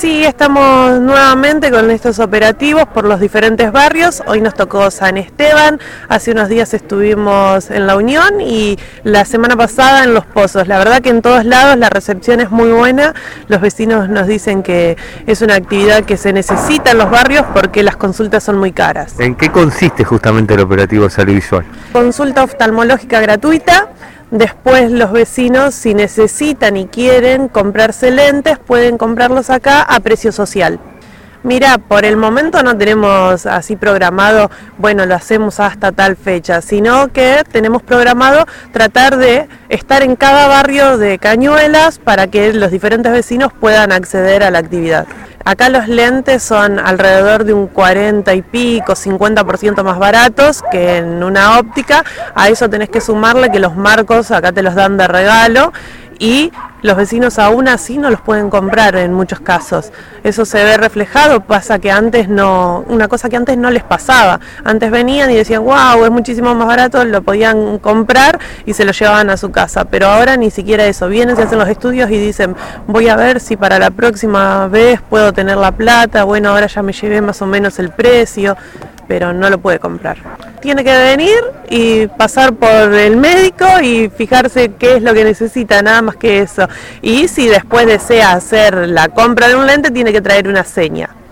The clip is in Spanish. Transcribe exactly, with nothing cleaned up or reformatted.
Sí, estamos nuevamente con estos operativos por los diferentes barrios. Hoy nos tocó San Esteban, hace unos días estuvimos en La Unión y la semana pasada en Los Pozos. La verdad que en todos lados la recepción es muy buena. Los vecinos nos dicen que es una actividad que se necesita en los barrios porque las consultas son muy caras. ¿En qué consiste justamente el operativo Salud Visual? Consulta oftalmológica gratuita. Después los vecinos, si necesitan y quieren comprarse lentes, pueden comprarlos acá a precio social. Mira, por el momento no tenemos así programado, bueno, lo hacemos hasta tal fecha, sino que tenemos programado tratar de estar en cada barrio de Cañuelas para que los diferentes vecinos puedan acceder a la actividad. Acá los lentes son alrededor de un cuarenta y pico, cincuenta por ciento más baratos que en una óptica. A eso tenés que sumarle que los marcos acá te los dan de regalo y los vecinos aún así no los pueden comprar en muchos casos. Eso se ve reflejado, pasa que antes no, una cosa que antes no les pasaba. Antes venían y decían, wow, es muchísimo más barato, lo podían comprar y se lo llevaban a su casa. Pero ahora ni siquiera eso, vienen, se hacen los estudios y dicen, voy a ver si para la próxima vez puedo tener la plata, bueno, ahora ya me llevé más o menos el precio, pero no lo puede comprar. Tiene que venir y pasar por el médico y fijarse qué es lo que necesita, nada más que eso. Y si después desea hacer la compra de un lente, tiene que traer una seña.